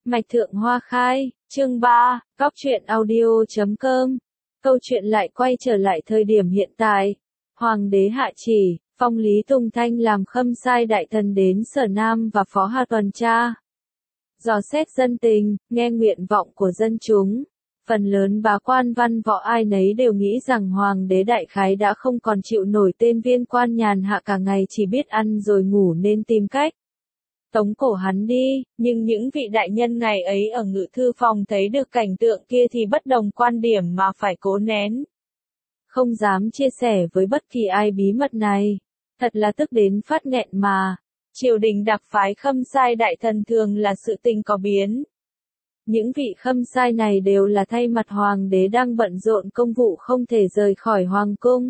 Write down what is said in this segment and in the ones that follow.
Mạch Thượng Hoa Khai, chương 3, Góc truyện audio.com. Câu chuyện lại quay trở lại thời điểm hiện tại. Hoàng đế hạ chỉ, phong Lý Tùng Thanh làm khâm sai đại thần đến Sở Nam và phó hà tuần tra. Dò xét dân tình, nghe nguyện vọng của dân chúng. Phần lớn bá quan văn võ ai nấy đều nghĩ rằng hoàng đế đại khái đã không còn chịu nổi tên viên quan nhàn hạ cả ngày chỉ biết ăn rồi ngủ nên tìm cách tống cổ hắn đi, nhưng những vị đại nhân ngày ấy ở ngự thư phòng thấy được cảnh tượng kia thì bất đồng quan điểm mà phải cố nén. Không dám chia sẻ với bất kỳ ai bí mật này. Thật là tức đến phát nghẹn mà. Triều đình đặc phái khâm sai đại thần thường là sự tình có biến. Những vị khâm sai này đều là thay mặt hoàng đế đang bận rộn công vụ không thể rời khỏi hoàng cung.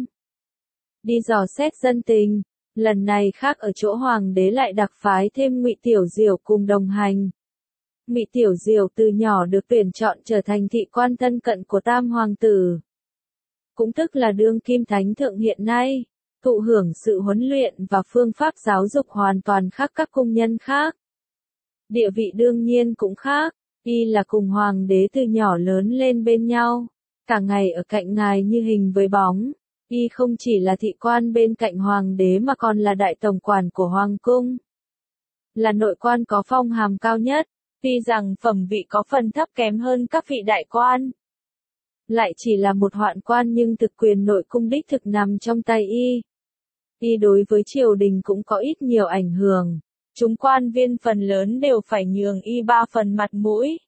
Đi dò xét dân tình. Lần này khác ở chỗ hoàng đế lại đặc phái thêm Ngụy Tiểu Diểu cùng đồng hành. Ngụy Tiểu Diểu từ nhỏ được tuyển chọn trở thành thị quan thân cận của Tam Hoàng tử. Cũng tức là đương kim thánh thượng hiện nay, thụ hưởng sự huấn luyện và phương pháp giáo dục hoàn toàn khác các cung nhân khác. Địa vị đương nhiên cũng khác, y là cùng hoàng đế từ nhỏ lớn lên bên nhau, cả ngày ở cạnh ngài như hình với bóng. Y không chỉ là thị quan bên cạnh hoàng đế mà còn là đại tổng quản của hoàng cung. Là nội quan có phong hàm cao nhất, tuy rằng phẩm vị có phần thấp kém hơn các vị đại quan. Lại chỉ là một hoạn quan nhưng thực quyền nội cung đích thực nằm trong tay y. Y đối với triều đình cũng có ít nhiều ảnh hưởng. Chúng quan viên phần lớn đều phải nhường y 3 phần mặt mũi.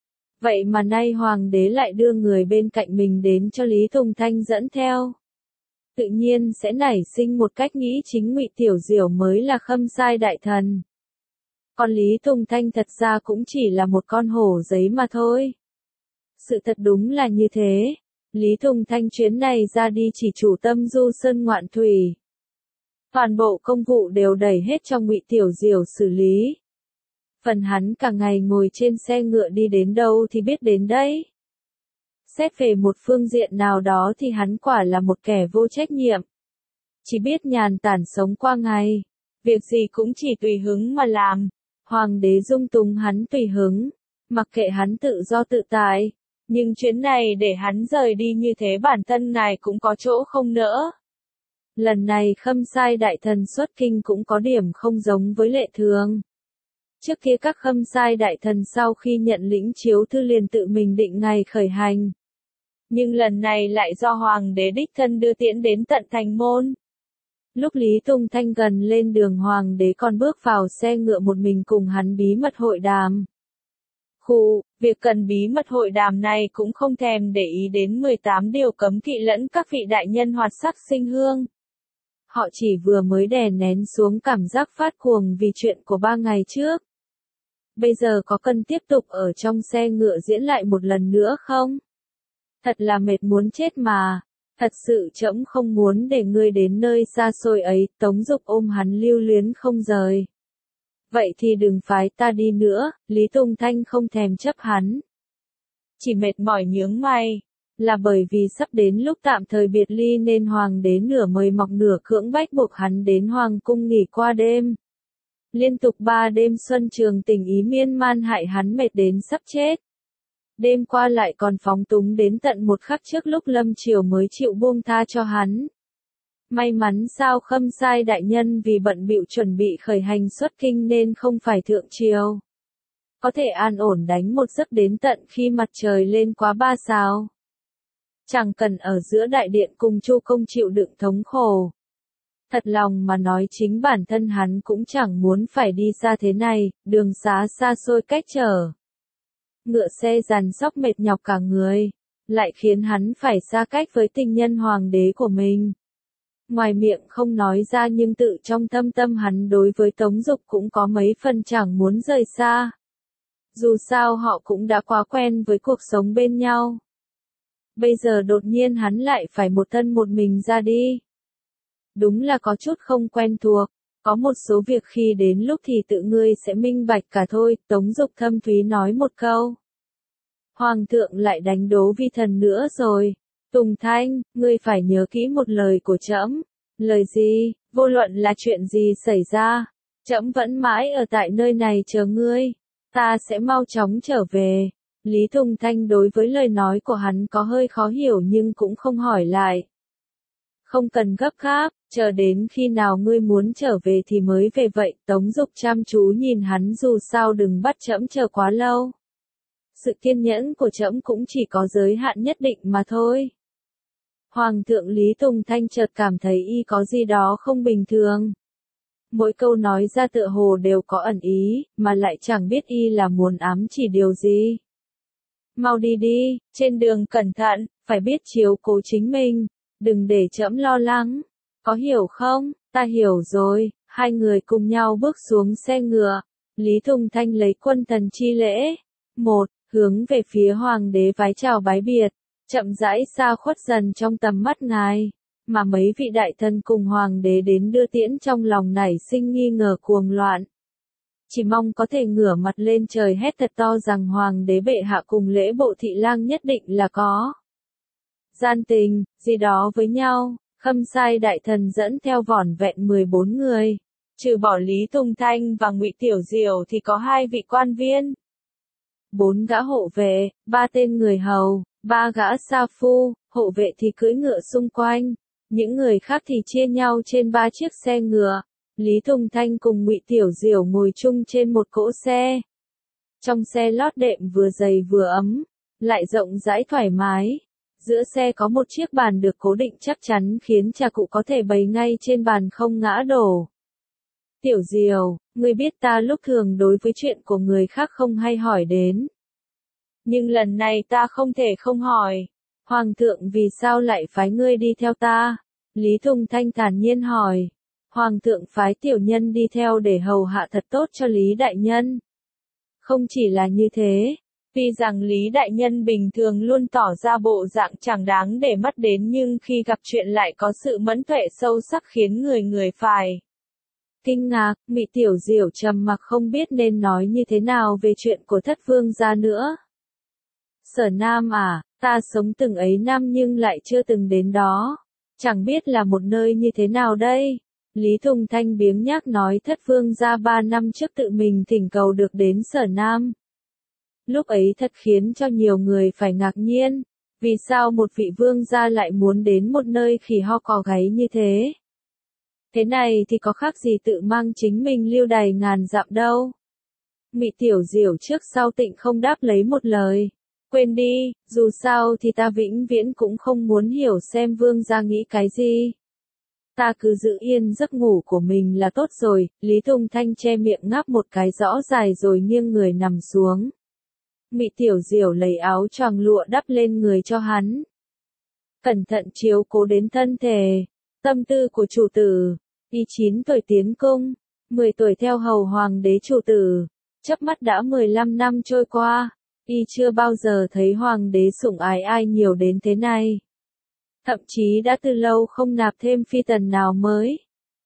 Vậy mà nay hoàng đế lại đưa người bên cạnh mình đến cho Lý Tùng Thanh dẫn theo. Tự nhiên sẽ nảy sinh một cách nghĩ chính Ngụy Tiểu Diểu mới là khâm sai đại thần. Còn Lý Tùng Thanh thật ra cũng chỉ là một con hổ giấy mà thôi. Sự thật đúng là như thế. Lý Tùng Thanh chuyến này ra đi chỉ chủ tâm du sơn ngoạn thủy. Toàn bộ công vụ đều đẩy hết cho Ngụy Tiểu Diểu xử lý. Phần hắn cả ngày ngồi trên xe ngựa đi đến đâu thì biết đến đấy. Xét về một phương diện nào đó thì hắn quả là một kẻ vô trách nhiệm. Chỉ biết nhàn tản sống qua ngày. Việc gì cũng chỉ tùy hứng mà làm. Hoàng đế dung túng hắn tùy hứng. Mặc kệ hắn tự do tự tại. Nhưng chuyến này để hắn rời đi như thế bản thân ngài cũng có chỗ không nỡ. Lần này khâm sai đại thần xuất kinh cũng có điểm không giống với lệ thường. Trước kia các khâm sai đại thần sau khi nhận lĩnh chiếu thư liền tự mình định ngày khởi hành. Nhưng lần này lại do hoàng đế đích thân đưa tiễn đến tận thành môn. Lúc Lý Tùng Thanh gần lên đường hoàng đế còn bước vào xe ngựa một mình cùng hắn bí mật hội đàm. Việc cần bí mật hội đàm này cũng không thèm để ý đến 18 điều cấm kỵ lẫn các vị đại nhân hoạt sắc sinh hương. Họ chỉ vừa mới đè nén xuống cảm giác phát cuồng vì chuyện của 3 ngày trước. Bây giờ có cần tiếp tục ở trong xe ngựa diễn lại một lần nữa không? Thật là mệt muốn chết mà. Thật sự trẫm không muốn để ngươi đến nơi xa xôi ấy. Tống Dục ôm hắn lưu luyến không rời. Vậy thì đừng phái ta đi nữa. Lý Tùng Thanh không thèm chấp hắn. Chỉ mệt mỏi nhướng mày. Là bởi vì sắp đến lúc tạm thời biệt ly nên hoàng đế nửa mời mọc nửa cưỡng bách buộc hắn đến hoàng cung nghỉ qua đêm. Liên tục 3 đêm xuân trường tình ý miên man hại hắn mệt đến sắp chết. Đêm qua lại còn phóng túng đến tận một khắc trước lúc lâm triều mới chịu buông tha cho hắn. May mắn sao khâm sai đại nhân vì bận bịu chuẩn bị khởi hành xuất kinh nên không phải thượng triều. Có thể an ổn đánh một giấc đến tận khi mặt trời lên quá 3 sao. Chẳng cần ở giữa đại điện cùng Chu công chịu đựng thống khổ. Thật lòng mà nói chính bản thân hắn cũng chẳng muốn phải đi xa thế này, đường xá xa xôi cách trở. Ngựa xe dằn sóc mệt nhọc cả người, lại khiến hắn phải xa cách với tình nhân hoàng đế của mình. Ngoài miệng không nói ra nhưng tự trong thâm tâm hắn đối với Tống Dục cũng có mấy phần chẳng muốn rời xa. Dù sao họ cũng đã quá quen với cuộc sống bên nhau. Bây giờ đột nhiên hắn lại phải một thân một mình ra đi. Đúng là có chút không quen thuộc. Có một số việc khi đến lúc thì tự ngươi sẽ minh bạch cả thôi. Tống Dục thâm thúy nói một câu. Hoàng thượng lại đánh đố vi thần nữa rồi. Tùng Thanh, ngươi phải nhớ kỹ một lời của trẫm. Lời gì? Vô luận là chuyện gì xảy ra, trẫm vẫn mãi ở tại nơi này chờ ngươi. Ta sẽ mau chóng trở về. Lý Tùng Thanh đối với lời nói của hắn có hơi khó hiểu nhưng cũng không hỏi lại. Không cần gấp gáp, chờ đến khi nào ngươi muốn trở về thì mới về vậy. Tống Dục chăm chú nhìn hắn, dù sao đừng bắt trẫm chờ quá lâu. Sự kiên nhẫn của trẫm cũng chỉ có giới hạn nhất định mà thôi. Hoàng thượng Lý Tùng Thanh chợt cảm thấy y có gì đó không bình thường. Mỗi câu nói ra tựa hồ đều có ẩn ý, mà lại chẳng biết y là muốn ám chỉ điều gì. Mau đi đi, trên đường cẩn thận, phải biết chiếu cố chính mình, đừng để trẫm lo lắng. Có hiểu không? Ta hiểu rồi. Hai người cùng nhau bước xuống xe ngựa. Lý Tùng Thanh lấy quân thần chi lễ. Một, hướng về phía hoàng đế vái chào bái biệt, chậm rãi xa khuất dần trong tầm mắt ngài. Mà mấy vị đại thần cùng hoàng đế đến đưa tiễn trong lòng nảy sinh nghi ngờ cuồng loạn. Chỉ mong có thể ngửa mặt lên trời hét thật to rằng hoàng đế bệ hạ cùng lễ bộ thị lang nhất định là có gian tình, gì đó với nhau. Khâm sai đại thần dẫn theo vỏn vẹn 14 người. Trừ bỏ Lý Tùng Thanh và Ngụy Tiểu Diểu thì có 2 vị quan viên, 4 gã hộ vệ, 3 tên người hầu, 3 gã sa phu, hộ vệ thì cưỡi ngựa xung quanh. Những người khác thì chia nhau trên 3 chiếc xe ngựa. Lý Tùng Thanh cùng Ngụy Tiểu Diểu ngồi chung trên một cỗ xe. Trong xe lót đệm vừa dày vừa ấm, lại rộng rãi thoải mái. Giữa xe có một chiếc bàn được cố định chắc chắn khiến trà cụ có thể bày ngay trên bàn không ngã đổ. Tiểu Diều, ngươi biết ta lúc thường đối với chuyện của người khác không hay hỏi đến. Nhưng lần này ta không thể không hỏi. Hoàng thượng vì sao lại phái ngươi đi theo ta? Lý Tùng Thanh thản nhiên hỏi. Hoàng thượng phái tiểu nhân đi theo để hầu hạ thật tốt cho Lý đại nhân. Không chỉ là như thế. Vì rằng Lý đại nhân bình thường luôn tỏ ra bộ dạng chẳng đáng để mắt đến nhưng khi gặp chuyện lại có sự mẫn tuệ sâu sắc khiến người phải kinh ngạc. Ngụy Tiểu Diểu trầm mặc không biết nên nói như thế nào về chuyện của Thất Vương gia nữa. Sở Nam à, ta sống từng ấy năm nhưng lại chưa từng đến đó. Chẳng biết là một nơi như thế nào đây. Lý Tùng Thanh biếng nhác nói Thất Vương gia 3 năm trước tự mình thỉnh cầu được đến Sở Nam. Lúc ấy thật khiến cho nhiều người phải ngạc nhiên. Vì sao một vị vương gia lại muốn đến một nơi khỉ ho cò gáy như thế? Thế này thì có khác gì tự mang chính mình lưu đày ngàn dặm đâu. Ngụy Tiểu Diểu trước sau tịnh không đáp lấy một lời. Quên đi, dù sao thì ta vĩnh viễn cũng không muốn hiểu xem vương gia nghĩ cái gì. Ta cứ giữ yên giấc ngủ của mình là tốt rồi. Lý Tùng Thanh che miệng ngáp một cái rõ dài rồi nghiêng người nằm xuống. Ngụy Tiểu Diểu lấy áo choàng lụa đắp lên người cho hắn. Cẩn thận chiếu cố đến thân thể, tâm tư của chủ tử. Y 9 tuổi tiến cung, 10 tuổi theo hầu hoàng đế chủ tử. Chớp mắt đã 15 năm trôi qua, y chưa bao giờ thấy hoàng đế sủng ái ai nhiều đến thế này. Thậm chí đã từ lâu không nạp thêm phi tần nào mới.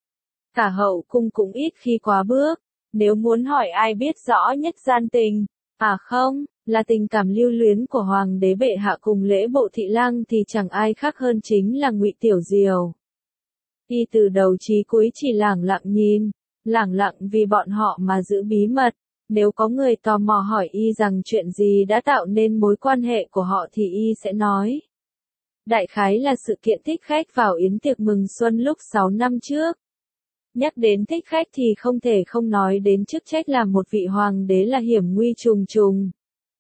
Cả hậu cung cũng ít khi quá bước. Nếu muốn hỏi ai biết rõ nhất gian tình, à không, là tình cảm lưu luyến của hoàng đế bệ hạ cùng lễ bộ thị lang thì chẳng ai khác hơn chính là Ngụy Tiểu Diều. Y từ đầu chí cuối chỉ lẳng lặng nhìn, lẳng lặng vì bọn họ mà giữ bí mật. Nếu có người tò mò hỏi y rằng chuyện gì đã tạo nên mối quan hệ của họ thì y sẽ nói. Đại khái là sự kiện thích khách vào yến tiệc mừng xuân lúc 6 năm trước. Nhắc đến thích khách thì không thể không nói đến chức trách làm một vị hoàng đế là hiểm nguy trùng trùng.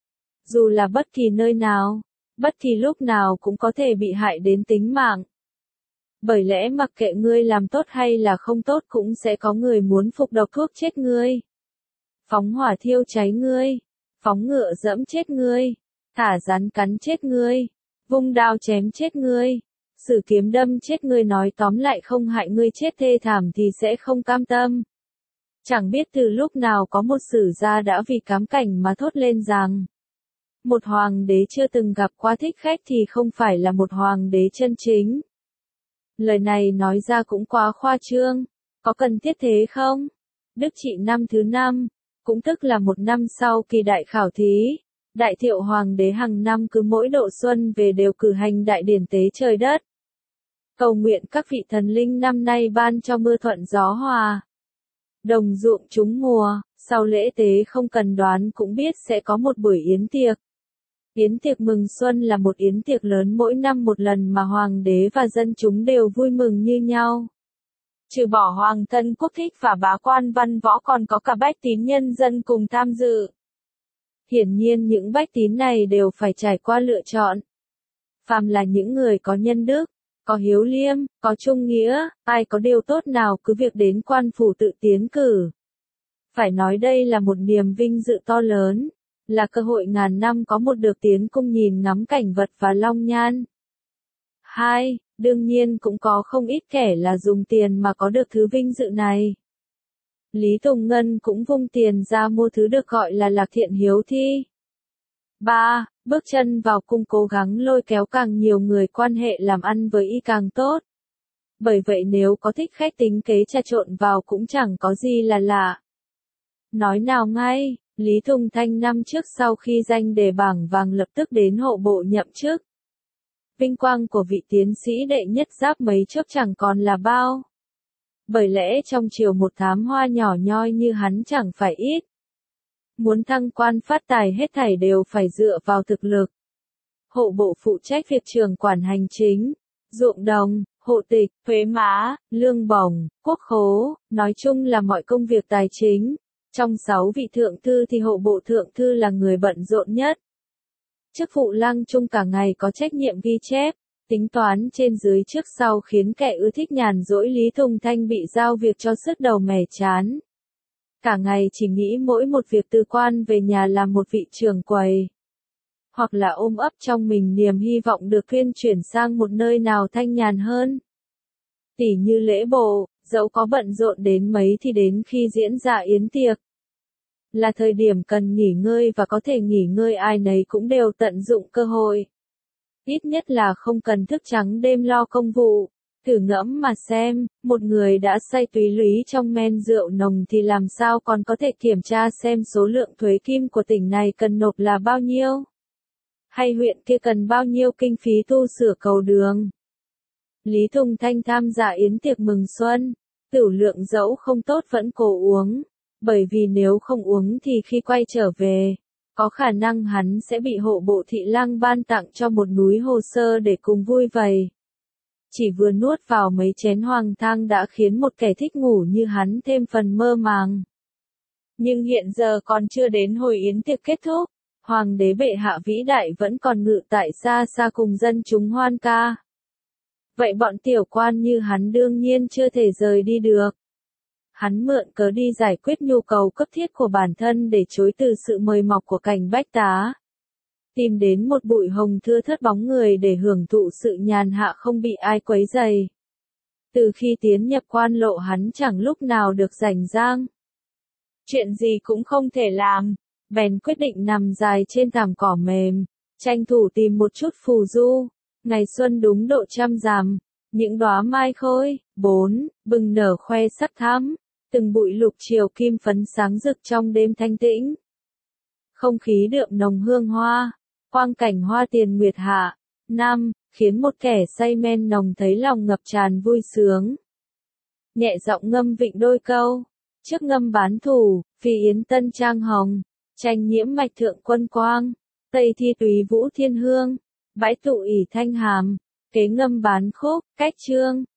Dù là bất kỳ nơi nào, bất kỳ lúc nào cũng có thể bị hại đến tính mạng. Bởi lẽ mặc kệ ngươi làm tốt hay là không tốt cũng sẽ có người muốn phục độc thuốc chết ngươi. Phóng hỏa thiêu cháy ngươi. Phóng ngựa dẫm chết ngươi. Thả rắn cắn chết ngươi. Vung đao chém chết ngươi. Sử kiếm đâm chết ngươi, nói tóm lại không hại ngươi chết thê thảm thì sẽ không cam tâm. Chẳng biết từ lúc nào có một sử gia đã vì cám cảnh mà thốt lên rằng một hoàng đế chưa từng gặp qua thích khách thì không phải là một hoàng đế chân chính. Lời này nói ra cũng quá khoa trương, có cần thiết thế không? Đức trị năm thứ 5, cũng tức là một năm sau kỳ đại khảo thí, Đại Thiệu hoàng đế hàng năm cứ mỗi độ xuân về đều cử hành đại điển tế trời đất. Cầu nguyện các vị thần linh năm nay ban cho mưa thuận gió hòa, đồng ruộng trúng mùa, Sau lễ tế không cần đoán cũng biết sẽ có một buổi yến tiệc. Yến tiệc mừng xuân là một yến tiệc lớn mỗi năm một lần mà hoàng đế và dân chúng đều vui mừng như nhau. Trừ bỏ hoàng thân quốc thích và bá quan văn võ còn có cả bách tín nhân dân cùng tham dự. Hiển nhiên những bách tín này đều phải trải qua lựa chọn. Phàm là những người có nhân đức, có hiếu liêm, có trung nghĩa, ai có điều tốt nào cứ việc đến quan phủ tự tiến cử. Phải nói đây là một niềm vinh dự to lớn, là cơ hội ngàn năm có một được tiến cung nhìn ngắm cảnh vật và long nhan. 2. Đương nhiên cũng có không ít kẻ là dùng tiền mà có được thứ vinh dự này. Lý Tùng Ngân cũng vung tiền ra mua thứ được gọi là lạc thiện hiếu thi. 3. Bước chân vào cung cố gắng lôi kéo càng nhiều người quan hệ làm ăn với y càng tốt. Bởi vậy nếu có thích khách tính kế trà trộn vào cũng chẳng có gì là lạ. Nói nào ngay, Lý Tùng Thanh năm trước sau khi danh đề bảng vàng lập tức đến hộ bộ nhậm chức. Vinh quang của vị tiến sĩ đệ nhất giáp mấy chốc chẳng còn là bao. Bởi lẽ trong triều một thám hoa nhỏ nhoi như hắn chẳng phải ít. Muốn thăng quan phát tài hết thảy đều phải dựa vào thực lực. Hộ bộ phụ trách việc trưởng quản hành chính, ruộng đồng, hộ tịch, thuế má, lương bổng, quốc khố, nói chung là mọi công việc tài chính. Trong 6 vị thượng thư thì hộ bộ thượng thư là người bận rộn nhất. Chức vụ lang trung cả ngày có trách nhiệm ghi chép, tính toán trên dưới trước sau khiến kẻ ưa thích nhàn rỗi Lý Tùng Thanh bị giao việc cho sứt đầu mẻ chán. Cả ngày chỉ nghĩ mỗi một việc từ quan về nhà làm một vị trưởng quầy. Hoặc là ôm ấp trong mình niềm hy vọng được thuyên chuyển sang một nơi nào thanh nhàn hơn. Tỉ như lễ bộ, dẫu có bận rộn đến mấy thì đến khi diễn ra yến tiệc. Là thời điểm cần nghỉ ngơi và có thể nghỉ ngơi ai nấy cũng đều tận dụng cơ hội. Ít nhất là không cần thức trắng đêm lo công vụ. Thử ngẫm mà xem, một người đã say túy lúy trong men rượu nồng thì làm sao còn có thể kiểm tra xem số lượng thuế kim của tỉnh này cần nộp là bao nhiêu? Hay huyện kia cần bao nhiêu kinh phí tu sửa cầu đường? Lý Tùng Thanh tham gia yến tiệc mừng xuân, tửu lượng dẫu không tốt vẫn cố uống, bởi vì nếu không uống thì khi quay trở về, có khả năng hắn sẽ bị hộ bộ thị lang ban tặng cho một núi hồ sơ để cùng vui vầy. Chỉ vừa nuốt vào mấy chén hoàng thang đã khiến một kẻ thích ngủ như hắn thêm phần mơ màng. Nhưng hiện giờ còn chưa đến hồi yến tiệc kết thúc, hoàng đế bệ hạ vĩ đại vẫn còn ngự tại xa xa cùng dân chúng hoan ca. Vậy bọn tiểu quan như hắn đương nhiên chưa thể rời đi được. Hắn mượn cớ đi giải quyết nhu cầu cấp thiết của bản thân để chối từ sự mời mọc của cảnh bách tá. Tìm đến một bụi hồng thưa thớt bóng người để hưởng thụ sự nhàn hạ không bị ai quấy rầy. Từ khi tiến nhập quan lộ hắn chẳng lúc nào được rảnh rang. Chuyện gì cũng không thể làm, bèn quyết định nằm dài trên thảm cỏ mềm, tranh thủ tìm một chút phù du. Ngày xuân đúng độ trăm rằm, những đóa mai khôi, bừng nở khoe sắc thắm, từng bụi lục triều kim phấn sáng rực trong đêm thanh tĩnh. Không khí đượm nồng hương hoa, quang cảnh hoa tiền nguyệt hạ, khiến một kẻ say men nồng thấy lòng ngập tràn vui sướng. Nhẹ giọng ngâm vịnh đôi câu, trước ngâm bán thủ, phi yến tân trang hồng, tranh nhiễm mạch thượng quân quang, tây thi túy vũ thiên hương, bãi tụ ỷ thanh hàm, kế ngâm bán khúc, cách chương,